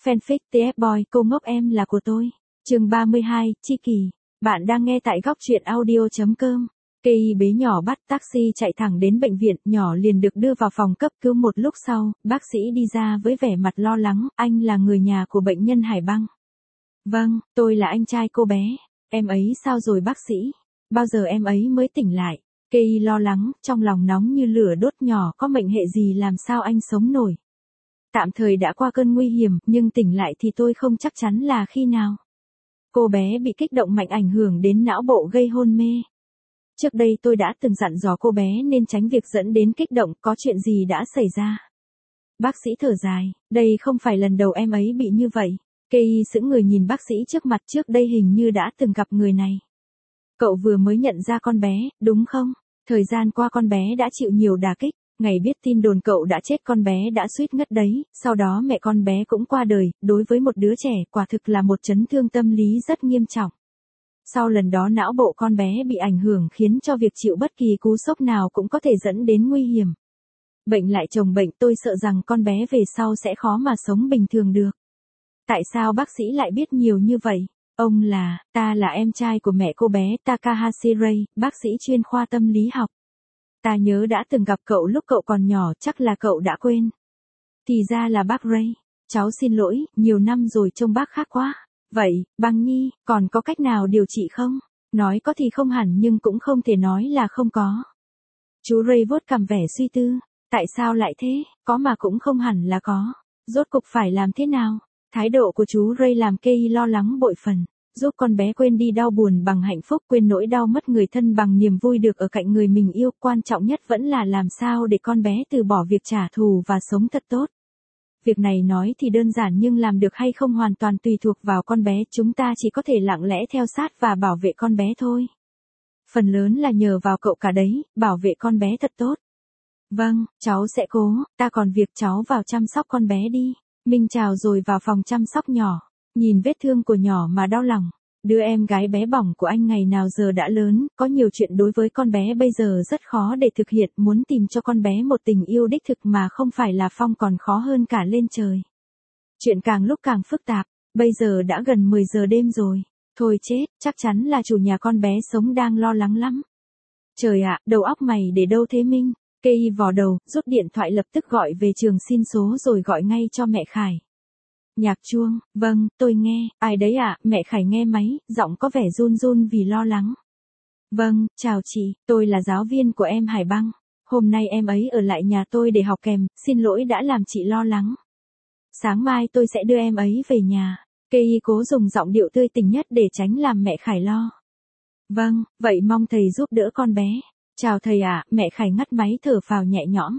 Fanfic TF Boy, cô ngốc em là của tôi. Chương 32, Chi Kỳ. Bạn đang nghe tại góc truyện audio.com. Cây bé nhỏ bắt taxi chạy thẳng đến bệnh viện, nhỏ liền được đưa vào phòng cấp cứu. Một lúc sau, bác sĩ đi ra với vẻ mặt lo lắng, anh là người nhà của bệnh nhân Hải Băng. Vâng, tôi là anh trai cô bé. Em ấy sao rồi bác sĩ? Bao giờ em ấy mới tỉnh lại? Cây lo lắng, trong lòng nóng như lửa đốt. Nhỏ có mệnh hệ gì làm sao anh sống nổi? Tạm thời đã qua cơn nguy hiểm, nhưng tỉnh lại thì tôi không chắc chắn là khi nào. Cô bé bị kích động mạnh ảnh hưởng đến não bộ gây hôn mê. Trước đây tôi đã từng dặn dò cô bé nên tránh việc dẫn đến kích động. Có chuyện gì đã xảy ra? Bác sĩ thở dài, đây không phải lần đầu em ấy bị như vậy. Kei sững người nhìn bác sĩ trước mặt, trước đây hình như đã từng gặp người này. Cậu vừa mới nhận ra con bé, đúng không? Thời gian qua con bé đã chịu nhiều đả kích. Ngày biết tin đồn cậu đã chết con bé đã suýt ngất đấy, sau đó mẹ con bé cũng qua đời. Đối với một đứa trẻ, quả thực là một chấn thương tâm lý rất nghiêm trọng. Sau lần đó não bộ con bé bị ảnh hưởng khiến cho việc chịu bất kỳ cú sốc nào cũng có thể dẫn đến nguy hiểm. Bệnh lại chồng bệnh, tôi sợ rằng con bé về sau sẽ khó mà sống bình thường được. Tại sao bác sĩ lại biết nhiều như vậy? Ông ta là em trai của mẹ cô bé, Takahashi Ray, bác sĩ chuyên khoa tâm lý học. Ta nhớ đã từng gặp cậu lúc cậu còn nhỏ, chắc là cậu đã quên. Thì ra là bác Ray. Cháu xin lỗi, nhiều năm rồi trông bác khác quá. Vậy, Băng Nhi, còn có cách nào điều trị không? Nói có thì không hẳn nhưng cũng không thể nói là không có. Chú Ray vuốt cằm vẻ suy tư. Tại sao lại thế? Có mà cũng không hẳn là có. Rốt cục phải làm thế nào? Thái độ của chú Ray làm Kei lo lắng bội phần. Giúp con bé quên đi đau buồn bằng hạnh phúc, quên nỗi đau mất người thân bằng niềm vui được ở cạnh người mình yêu. Quan trọng nhất vẫn là làm sao để con bé từ bỏ việc trả thù và sống thật tốt. Việc này nói thì đơn giản nhưng làm được hay không hoàn toàn tùy thuộc vào con bé. Chúng ta chỉ có thể lặng lẽ theo sát và bảo vệ con bé thôi. Phần lớn là nhờ vào cậu cả đấy, bảo vệ con bé thật tốt. Vâng, cháu sẽ cố, ta còn việc cháu vào chăm sóc con bé đi. Minh chào rồi vào phòng chăm sóc nhỏ. Nhìn vết thương của nhỏ mà đau lòng. Đứa em gái bé bỏng của anh ngày nào giờ đã lớn, có nhiều chuyện đối với con bé bây giờ rất khó để thực hiện. Muốn tìm cho con bé một tình yêu đích thực mà không phải là Phong còn khó hơn cả lên trời. Chuyện càng lúc càng phức tạp, bây giờ đã gần 10 giờ đêm rồi. Thôi chết, chắc chắn là chủ nhà con bé sống đang lo lắng lắm. Trời ạ, đầu óc mày để đâu thế Minh? Kei vò đầu, rút điện thoại lập tức gọi về trường xin số rồi gọi ngay cho mẹ Khải. Nhạc chuông, vâng, tôi nghe, ai đấy ạ? Mẹ Khải nghe máy, giọng có vẻ run run vì lo lắng. Vâng, chào chị, tôi là giáo viên của em Hải Băng. Hôm nay em ấy ở lại nhà tôi để học kèm, xin lỗi đã làm chị lo lắng. Sáng mai tôi sẽ đưa em ấy về nhà. Kei cố dùng giọng điệu tươi tỉnh nhất để tránh làm mẹ Khải lo. Vâng, vậy mong thầy giúp đỡ con bé. Chào thầy ạ, mẹ Khải ngắt máy thở phào nhẹ nhõm.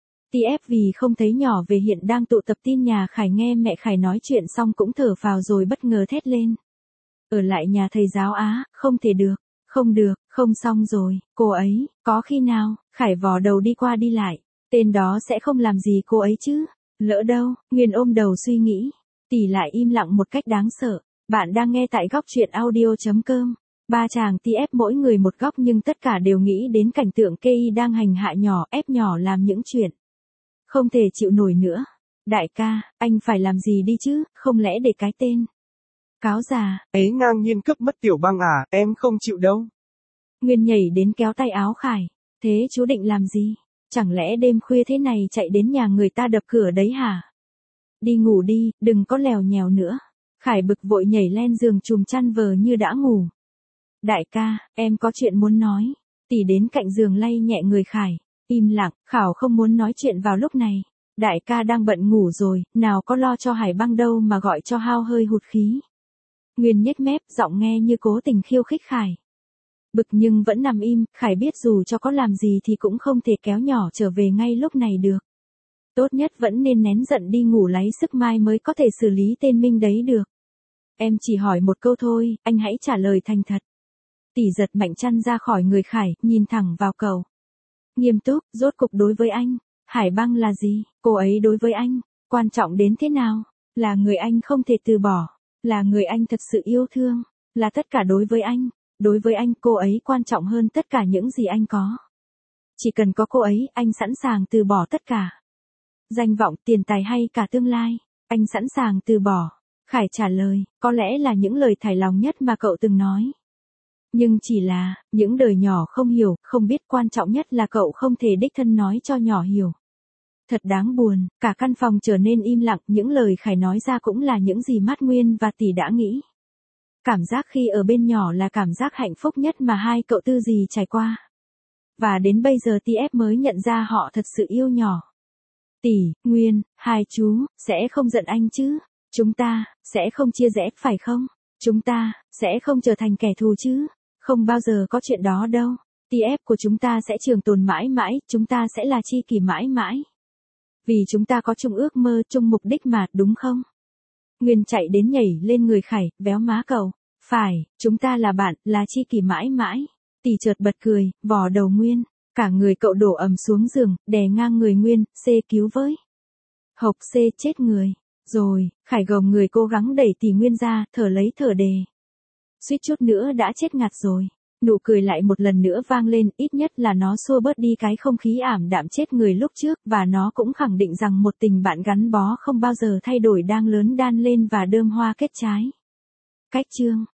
TF vì không thấy nhỏ về hiện đang tụ tập tin nhà Khải nghe mẹ Khải nói chuyện xong cũng thở phào rồi bất ngờ thét lên. Ở lại nhà thầy giáo á, không thể được, không được, không xong rồi, cô ấy, có khi nào, Khải vò đầu đi qua đi lại, tên đó sẽ không làm gì cô ấy chứ, lỡ đâu, Nguyên ôm đầu suy nghĩ, tỷ lại im lặng một cách đáng sợ, bạn đang nghe tại góc truyện audio.com. Ba chàng TF mỗi người một góc nhưng tất cả đều nghĩ đến cảnh tượng Kei đang hành hạ nhỏ, ép nhỏ làm những chuyện không thể chịu nổi nữa. Đại ca, anh phải làm gì đi chứ, không lẽ để cái tên cáo già ấy ngang nhiên cướp mất Tiểu Băng à, em không chịu đâu. Nguyên nhảy đến kéo tay áo Khải. Thế chú định làm gì? Chẳng lẽ đêm khuya thế này chạy đến nhà người ta đập cửa đấy hả? Đi ngủ đi, đừng có lèo nhèo nữa. Khải bực vội nhảy lên giường chùm chăn vờ như đã ngủ. Đại ca, em có chuyện muốn nói. Tỷ đến cạnh giường lay nhẹ người Khải. Im lặng, Khảo không muốn nói chuyện vào lúc này. Đại ca đang bận ngủ rồi, nào có lo cho Hải Băng đâu mà gọi cho hao hơi hụt khí. Nguyên nhếch mép, giọng nghe như cố tình khiêu khích Khải. Bực nhưng vẫn nằm im, Khải biết dù cho có làm gì thì cũng không thể kéo nhỏ trở về ngay lúc này được. Tốt nhất vẫn nên nén giận đi ngủ lấy sức mai mới có thể xử lý tên Minh đấy được. Em chỉ hỏi một câu thôi, anh hãy trả lời thành thật. Tỷ giật mạnh chăn ra khỏi người Khải, nhìn thẳng vào cậu. Nghiêm túc, rốt cục đối với anh, Hải Băng là gì? Cô ấy đối với anh, quan trọng đến thế nào? Là người anh không thể từ bỏ, là người anh thật sự yêu thương, là tất cả đối với anh. Đối với anh, cô ấy quan trọng hơn tất cả những gì anh có. Chỉ cần có cô ấy, anh sẵn sàng từ bỏ tất cả. Danh vọng, tiền tài hay cả tương lai. Anh sẵn sàng từ bỏ. Khải trả lời, có lẽ là những lời thải lòng nhất mà cậu từng nói. Nhưng chỉ là, những đời nhỏ không hiểu, không biết, quan trọng nhất là cậu không thể đích thân nói cho nhỏ hiểu. Thật đáng buồn, cả căn phòng trở nên im lặng, những lời Khải nói ra cũng là những gì Mát Nguyên và Tỷ đã nghĩ. Cảm giác khi ở bên nhỏ là cảm giác hạnh phúc nhất mà hai cậu tư gì trải qua. Và đến bây giờ TF mới nhận ra họ thật sự yêu nhỏ. Tỷ, Nguyên, hai chú, sẽ không giận anh chứ? Chúng ta, sẽ không chia rẽ phải không? Chúng ta, sẽ không trở thành kẻ thù chứ? Không bao giờ có chuyện đó đâu. TF của chúng ta sẽ trường tồn mãi mãi, chúng ta sẽ là tri kỷ mãi mãi. Vì chúng ta có chung ước mơ, chung mục đích mà, đúng không? Nguyên chạy đến nhảy lên người Khải, véo má cậu. Phải, chúng ta là bạn, là tri kỷ mãi mãi. Tỷ chợt bật cười, vò đầu Nguyên. Cả người cậu đổ ầm xuống giường, đè ngang người Nguyên, C cứu với. Hộc C chết người. Rồi, Khải gồng người cố gắng đẩy Tỷ Nguyên ra, thở lấy thở đề. Suýt chút nữa đã chết ngạt rồi. Nụ cười lại một lần nữa vang lên, ít nhất là nó xua bớt đi cái không khí ảm đạm chết người lúc trước, và nó cũng khẳng định rằng một tình bạn gắn bó không bao giờ thay đổi đang lớn đan lên và đơm hoa kết trái. Cách chương